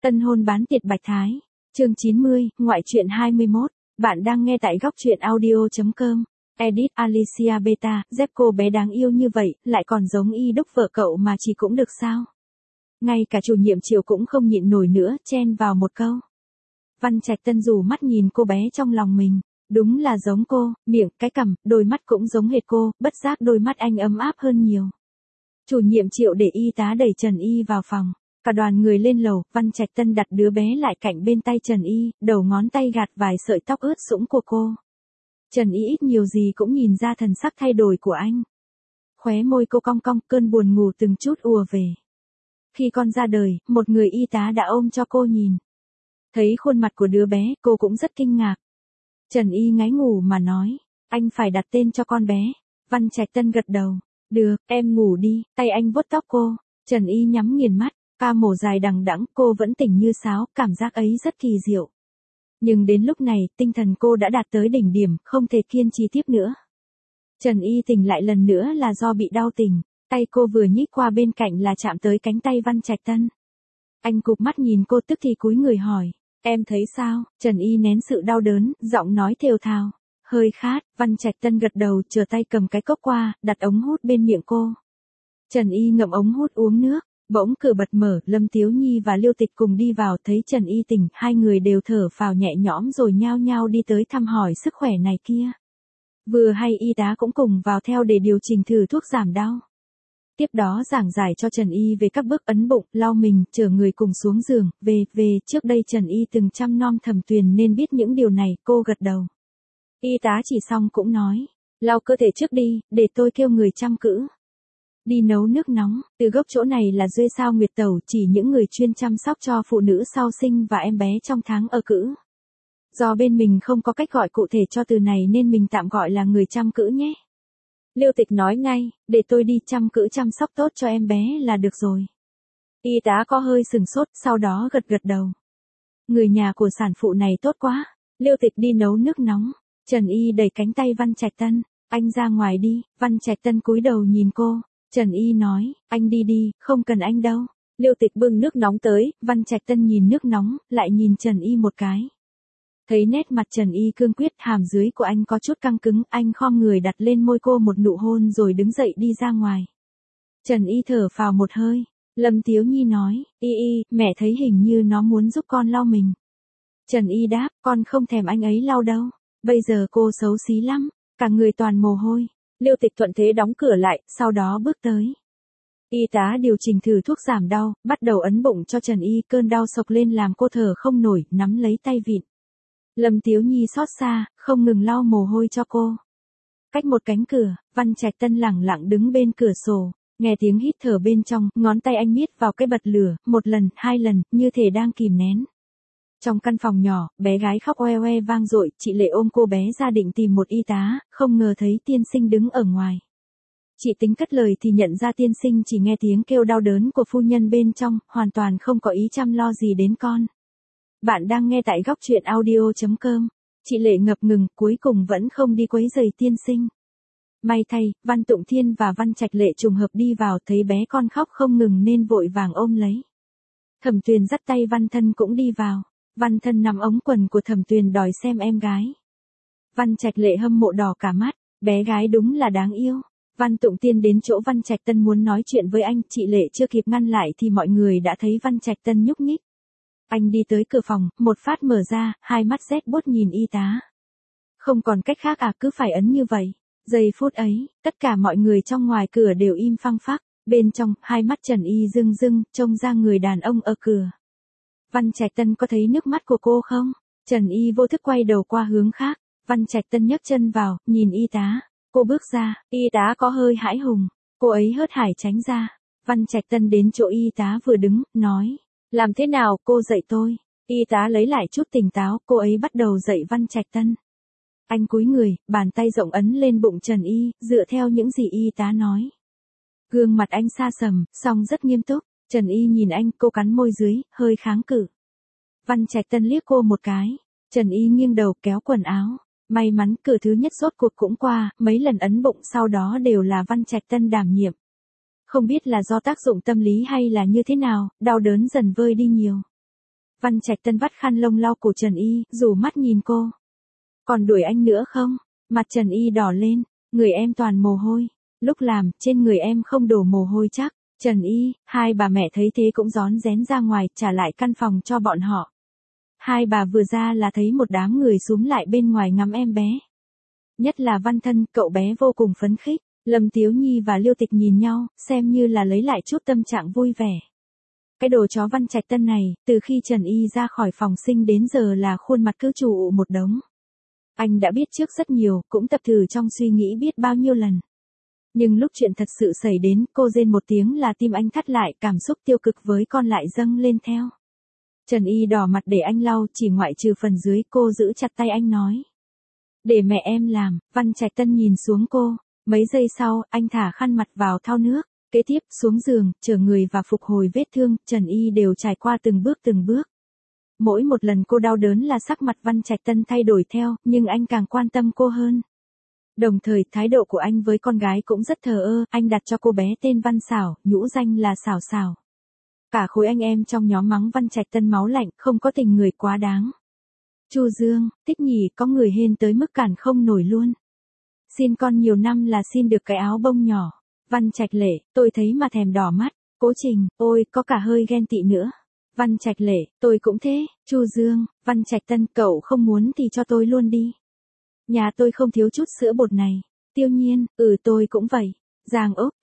Tân hôn bán tiệt Bạch Thái. Chương 90, ngoại truyện 21. Bạn đang nghe tại góc truyện audio.com. Edit Alicia Beta, dép cô bé đáng yêu như vậy, lại còn giống y đúc vợ cậu mà chỉ cũng được sao? Ngay cả chủ nhiệm Triệu cũng không nhịn nổi nữa, chen vào một câu. Văn Trạch Tân rủ mắt nhìn cô bé trong lòng mình. Đúng là giống cô, miệng, cái cằm, đôi mắt cũng giống hệt cô, bất giác đôi mắt anh ấm áp hơn nhiều. Chủ nhiệm Triệu để y tá đẩy Trần Y vào phòng. Cả đoàn người lên lầu, Văn Trạch Tân đặt đứa bé lại cạnh bên tay Trần Y, đầu ngón tay gạt vài sợi tóc ướt sũng của cô. Trần Y ít nhiều gì cũng nhìn ra thần sắc thay đổi của anh. Khóe môi cô cong cong, cơn buồn ngủ từng chút ùa về. Khi con ra đời, một người y tá đã ôm cho cô nhìn. Thấy khuôn mặt của đứa bé, cô cũng rất kinh ngạc. Trần Y ngáy ngủ mà nói, anh phải đặt tên cho con bé. Văn Trạch Tân gật đầu, được, em ngủ đi, tay anh vuốt tóc cô. Trần Y nhắm nghiền mắt. Ca mổ dài đằng đẵng, cô vẫn tỉnh như sáo, cảm giác ấy rất kỳ diệu. Nhưng đến lúc này, tinh thần cô đã đạt tới đỉnh điểm, không thể kiên trì tiếp nữa. Trần Y tỉnh lại lần nữa là do bị đau tỉnh, tay cô vừa nhích qua bên cạnh là chạm tới cánh tay Văn Trạch Tân. Anh cụp mắt nhìn cô tức thì cúi người hỏi, em thấy sao? Trần Y nén sự đau đớn, giọng nói thều thào, hơi khát. Văn Trạch Tân gật đầu, chờ tay cầm cái cốc qua, đặt ống hút bên miệng cô. Trần Y ngậm ống hút uống nước. Bỗng cửa bật mở, Lâm Tiếu Nhi và Liêu Tịch cùng đi vào, thấy Trần Y tỉnh, hai người đều thở phào nhẹ nhõm rồi nhao nhao đi tới thăm hỏi sức khỏe này kia. Vừa hay y tá cũng cùng vào theo để điều chỉnh thử thuốc giảm đau. Tiếp đó giảng giải cho Trần Y về các bước ấn bụng, lau mình, chở người cùng xuống giường, về, trước đây Trần Y từng chăm nom Thẩm Tuyền nên biết những điều này, cô gật đầu. Y tá chỉ xong cũng nói, lau cơ thể trước đi, để tôi kêu người chăm cữ. Đi nấu nước nóng, từ gốc chỗ này là Duy Sao Nguyệt Tẩu, chỉ những người chuyên chăm sóc cho phụ nữ sau sinh và em bé trong tháng ở cữ. Do bên mình không có cách gọi cụ thể cho từ này nên mình tạm gọi là người chăm cữ nhé. Liêu Tịch nói ngay, để tôi đi chăm cữ chăm sóc tốt cho em bé là được rồi. Y tá có hơi sừng sốt, sau đó gật đầu. Người nhà của sản phụ này tốt quá. Liêu Tịch đi nấu nước nóng. Trần Y đẩy cánh tay Văn Trạch Tân, anh ra ngoài đi. Văn Trạch Tân cúi đầu nhìn cô. Trần Y nói, anh đi, không cần anh đâu. Liêu Tịch bưng nước nóng tới, Văn Trạch Tân nhìn nước nóng, lại nhìn Trần Y một cái. Thấy nét mặt Trần Y cương quyết, hàm dưới của anh có chút căng cứng, anh khom người đặt lên môi cô một nụ hôn rồi đứng dậy đi ra ngoài. Trần Y thở phào một hơi. Lâm Tiếu Nhi nói, Y, mẹ thấy hình như nó muốn giúp con lau mình. Trần Y đáp, con không thèm anh ấy lau đâu. Bây giờ cô xấu xí lắm, cả người toàn mồ hôi. Liêu Tịch thuận thế đóng cửa lại, sau đó bước tới. Y tá điều chỉnh thử thuốc giảm đau, bắt đầu ấn bụng cho Trần Y, cơn đau sộc lên làm cô thở không nổi, nắm lấy tay vịn. Lâm Tiếu Nhi xót xa, không ngừng lau mồ hôi cho cô. Cách một cánh cửa, Văn Trạch Tân lẳng lặng đứng bên cửa sổ, nghe tiếng hít thở bên trong, ngón tay anh miết vào cái bật lửa, một lần, hai lần, như thể đang kìm nén. Trong căn phòng nhỏ, bé gái khóc oe oe vang dội, chị Lệ ôm cô bé ra định tìm một y tá, không ngờ thấy tiên sinh đứng ở ngoài. Chị tính cất lời thì nhận ra tiên sinh chỉ nghe tiếng kêu đau đớn của phu nhân bên trong, hoàn toàn không có ý chăm lo gì đến con. Bạn đang nghe tại góc truyện audio.com. Chị Lệ ngập ngừng, cuối cùng vẫn không đi quấy rầy tiên sinh. May thay, Văn Tụng Thiên và Văn Trạch Lệ trùng hợp đi vào, thấy bé con khóc không ngừng nên vội vàng ôm lấy. Thẩm Tuyền dắt tay Văn Thân cũng đi vào. Văn Thân nắm ống quần của Thẩm Tuyền đòi xem em gái. Văn Trạch Lệ hâm mộ đỏ cả mắt, bé gái đúng là đáng yêu. Văn Tụng Tiên đến chỗ Văn Trạch Tân muốn nói chuyện với anh, chị Lệ chưa kịp ngăn lại thì mọi người đã thấy Văn Trạch Tân nhúc nhích. Anh đi tới cửa phòng, một phát mở ra, hai mắt rét buốt nhìn y tá. Không còn cách khác à, cứ phải ấn như vậy. Giây phút ấy, tất cả mọi người trong ngoài cửa đều im phăng phắc, bên trong, hai mắt Trần Y rưng rưng, trông ra người đàn ông ở cửa. Văn Trạch Tân có thấy nước mắt của cô không? Trần Y vô thức quay đầu qua hướng khác, Văn Trạch Tân nhấc chân vào, nhìn y tá. Cô bước ra, y tá có hơi hãi hùng, cô ấy hớt hải tránh ra. Văn Trạch Tân đến chỗ y tá vừa đứng, nói, làm thế nào, cô dạy tôi. Y tá lấy lại chút tỉnh táo, cô ấy bắt đầu dạy Văn Trạch Tân. Anh cúi người, bàn tay rộng ấn lên bụng Trần Y, dựa theo những gì y tá nói. Gương mặt anh xa sầm, song rất nghiêm túc. Trần Y nhìn anh, cô cắn môi dưới, hơi kháng cự. Văn Trạch Tân liếc cô một cái. Trần Y nghiêng đầu kéo quần áo. May mắn cửa thứ nhất rốt cuộc cũng qua, mấy lần ấn bụng sau đó đều là Văn Trạch Tân đảm nhiệm. Không biết là do tác dụng tâm lý hay là như thế nào, đau đớn dần vơi đi nhiều. Văn Trạch Tân vắt khăn lông lau cổ Trần Y, rủ mắt nhìn cô. Còn đuổi anh nữa không? Mặt Trần Y đỏ lên, người em toàn mồ hôi. Lúc làm, trên người em không đổ mồ hôi chắc. Trần Y, hai bà mẹ thấy thế cũng rón rén ra ngoài, trả lại căn phòng cho bọn họ. Hai bà vừa ra là thấy một đám người xúm lại bên ngoài ngắm em bé. Nhất là Văn Thân, cậu bé vô cùng phấn khích. Lâm Tiếu Nhi và Liêu Tịch nhìn nhau, xem như là lấy lại chút tâm trạng vui vẻ. Cái đồ chó Văn Trạch Tân này, từ khi Trần Y ra khỏi phòng sinh đến giờ là khuôn mặt cứ trù một đống. Anh đã biết trước rất nhiều, cũng tập thử trong suy nghĩ biết bao nhiêu lần. Nhưng lúc chuyện thật sự xảy đến, cô rên một tiếng là tim anh thắt lại, cảm xúc tiêu cực với con lại dâng lên theo. Trần Y đỏ mặt để anh lau, chỉ ngoại trừ phần dưới, cô giữ chặt tay anh nói. Để mẹ em làm. Văn Trạch Tân nhìn xuống cô. Mấy giây sau, anh thả khăn mặt vào thau nước. Kế tiếp, xuống giường, chở người và phục hồi vết thương, Trần Y đều trải qua từng bước. Mỗi một lần cô đau đớn là sắc mặt Văn Trạch Tân thay đổi theo, nhưng anh càng quan tâm cô hơn. Đồng thời, thái độ của anh với con gái cũng rất thờ ơ, anh đặt cho cô bé tên Văn Xảo, nhũ danh là Xảo Xảo. Cả khối anh em trong nhóm mắng Văn Trạch Tân máu lạnh, không có tình người quá đáng. Chu Dương, thích nhỉ, có người hên tới mức cản không nổi luôn. Xin con nhiều năm là xin được cái áo bông nhỏ. Văn Trạch Lệ, tôi thấy mà thèm đỏ mắt. Cố Trình, ôi, có cả hơi ghen tị nữa. Văn Trạch Lệ, tôi cũng thế. Chu Dương, Văn Trạch Tân, cậu không muốn thì cho tôi luôn đi. Nhà tôi không thiếu chút sữa bột này. Tiêu Nhiên, tôi cũng vậy. Giang Ốc,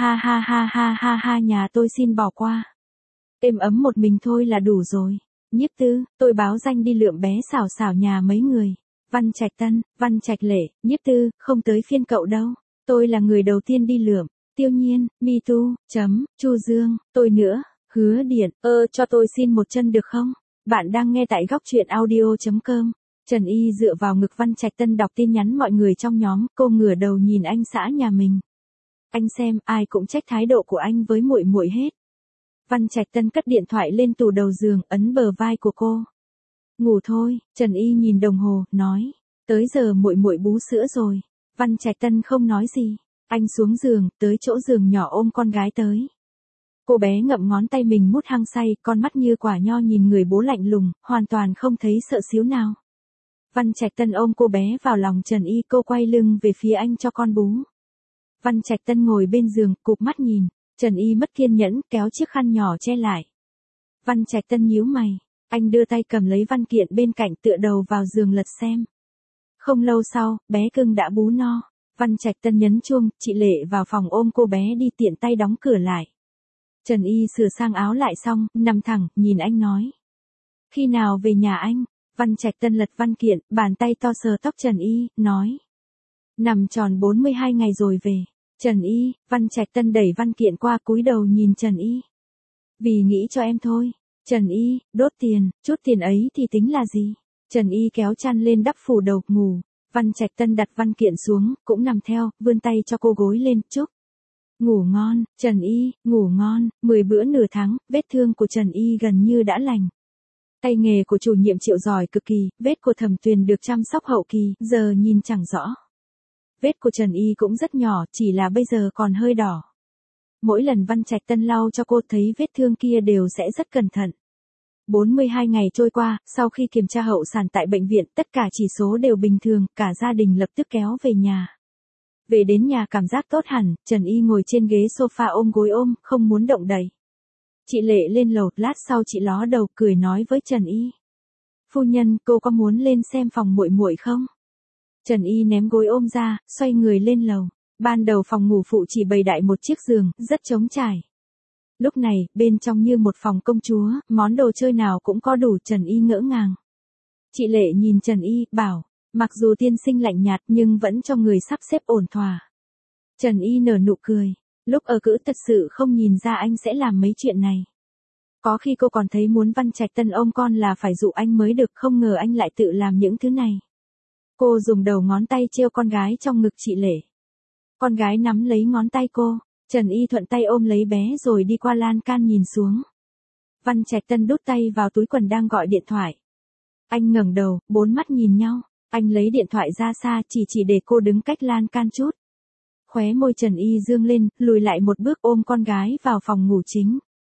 ha, nhà tôi xin bỏ qua. Êm ấm một mình thôi là đủ rồi. Nhiếp Tư, tôi báo danh đi lượm bé Xảo Xảo nhà mấy người. Văn Trạch Tân, Văn Trạch Lệ, Nhiếp Tư, không tới phiên cậu đâu. Tôi là người đầu tiên đi lượm. Tiêu Nhiên, me too, Chu Dương, tôi nữa. Hứa Điện, cho tôi xin một chân được không? Bạn đang nghe tại góc truyện audio.com. Trần Y dựa vào ngực Văn Trạch Tân đọc tin nhắn mọi người trong nhóm, cô ngửa đầu nhìn anh xã nhà mình. Anh xem, ai cũng trách thái độ của anh với muội muội hết. Văn Trạch Tân cất điện thoại lên tủ đầu giường, ấn bờ vai của cô. Ngủ thôi. Trần Y nhìn đồng hồ, nói. Tới giờ muội muội bú sữa rồi. Văn Trạch Tân không nói gì. Anh xuống giường, tới chỗ giường nhỏ ôm con gái tới. Cô bé ngậm ngón tay mình mút hăng say, con mắt như quả nho nhìn người bố lạnh lùng, hoàn toàn không thấy sợ xíu nào. Văn Trạch Tân ôm cô bé vào lòng Trần Y, cô quay lưng về phía anh cho con bú. Văn Trạch Tân ngồi bên giường, cụp mắt nhìn. Trần Y mất kiên nhẫn, kéo chiếc khăn nhỏ che lại. Văn Trạch Tân nhíu mày. Anh đưa tay cầm lấy văn kiện bên cạnh, tựa đầu vào giường lật xem. Không lâu sau, bé cưng đã bú no. Văn Trạch Tân nhấn chuông, chị Lệ vào phòng ôm cô bé đi, tiện tay đóng cửa lại. Trần Y sửa sang áo lại xong, nằm thẳng, nhìn anh nói. Khi nào về nhà anh? Văn Trạch Tân lật văn kiện, bàn tay to sờ tóc Trần Y, nói. Nằm tròn 42 ngày rồi về. Trần Y, Văn Trạch Tân đẩy văn kiện qua, cúi đầu nhìn Trần Y. Vì nghĩ cho em thôi. Trần Y, đốt tiền, chút tiền ấy thì tính là gì? Trần Y kéo chăn lên đắp phủ đầu, ngủ. Văn Trạch Tân đặt văn kiện xuống, cũng nằm theo, vươn tay cho cô gối lên, chúc. Ngủ ngon. Trần Y, ngủ ngon. 10 bữa nửa tháng, vết thương của Trần Y gần như đã lành. Tay nghề của chủ nhiệm Triệu giỏi cực kỳ, vết của Thẩm Tuyền được chăm sóc hậu kỳ, giờ nhìn chẳng rõ. Vết của Trần Y cũng rất nhỏ, chỉ là bây giờ còn hơi đỏ. Mỗi lần Văn Trạch Tân lau cho cô thấy vết thương kia đều sẽ rất cẩn thận. 42 ngày trôi qua, sau khi kiểm tra hậu sản tại bệnh viện, tất cả chỉ số đều bình thường, cả gia đình lập tức kéo về nhà. Về đến nhà cảm giác tốt hẳn, Trần Y ngồi trên ghế sofa ôm gối ôm, không muốn động đậy. Chị Lệ lên lầu, lát sau chị ló đầu, cười nói với Trần Y. Phu nhân, cô có muốn lên xem phòng muội muội không? Trần Y ném gối ôm ra, xoay người lên lầu. Ban đầu phòng ngủ phụ chỉ bày đại một chiếc giường, rất trống trải. Lúc này, bên trong như một phòng công chúa, món đồ chơi nào cũng có đủ, Trần Y ngỡ ngàng. Chị Lệ nhìn Trần Y, bảo, mặc dù tiên sinh lạnh nhạt nhưng vẫn cho người sắp xếp ổn thỏa. Trần Y nở nụ cười. Lúc ở cữ thật sự không nhìn ra anh sẽ làm mấy chuyện này. Có khi cô còn thấy muốn Văn Trạch Tân ôm con là phải dụ anh mới được, không ngờ anh lại tự làm những thứ này. Cô dùng đầu ngón tay treo con gái trong ngực chị Lệ. Con gái nắm lấy ngón tay cô, Trần Y thuận tay ôm lấy bé rồi đi qua lan can nhìn xuống. Văn Trạch Tân đút tay vào túi quần đang gọi điện thoại. Anh ngẩng đầu, bốn mắt nhìn nhau, anh lấy điện thoại ra xa, chỉ để cô đứng cách lan can chút. Khóe môi Trần Y dương lên, lùi lại một bước ôm con gái vào phòng ngủ chính.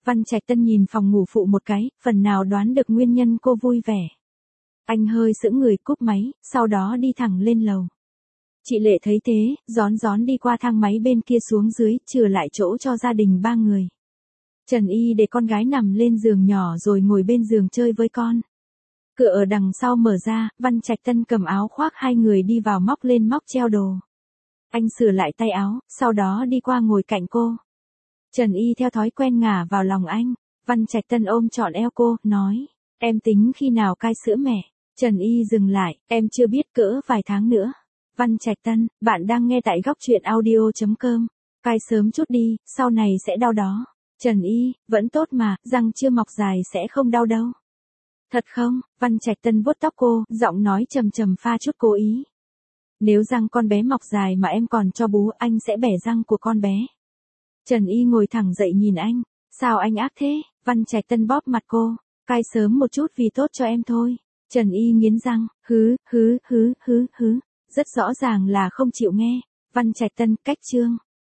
Văn Trạch Tân nhìn phòng ngủ phụ một cái, phần nào đoán được nguyên nhân cô vui vẻ. Anh hơi sững người cúp máy, sau đó đi thẳng lên lầu. Chị Lệ thấy thế, rón rón đi qua thang máy bên kia xuống dưới, chừa lại chỗ cho gia đình 3 người. Trần Y để con gái nằm lên giường nhỏ rồi ngồi bên giường chơi với con. Cửa ở đằng sau mở ra, Văn Trạch Tân cầm áo khoác hai người đi vào móc lên móc treo đồ. Anh sửa lại tay áo, sau đó đi qua ngồi cạnh cô. Trần Y theo thói quen ngả vào lòng anh. Văn Trạch Tân ôm trọn eo cô, nói, em tính khi nào cai sữa mẹ? Trần Y dừng lại, em chưa biết, cỡ vài tháng nữa. Văn Trạch Tân, bạn đang nghe tại góc truyện audio.com. Cai sớm chút đi, sau này sẽ đau đó. Trần Y, vẫn tốt mà, răng chưa mọc dài sẽ không đau đâu. Thật không? Văn Trạch Tân vuốt tóc cô, giọng nói trầm trầm pha chút cố ý. Nếu răng con bé mọc dài mà em còn cho bú, anh sẽ bẻ răng của con bé. Trần Y ngồi thẳng dậy nhìn anh. Sao anh ác thế? Văn Trạch Tân bóp mặt cô. Cai sớm một chút vì tốt cho em thôi. Trần Y nghiến răng, hứ. Rất rõ ràng là không chịu nghe. Văn Trạch Tân, cách chương.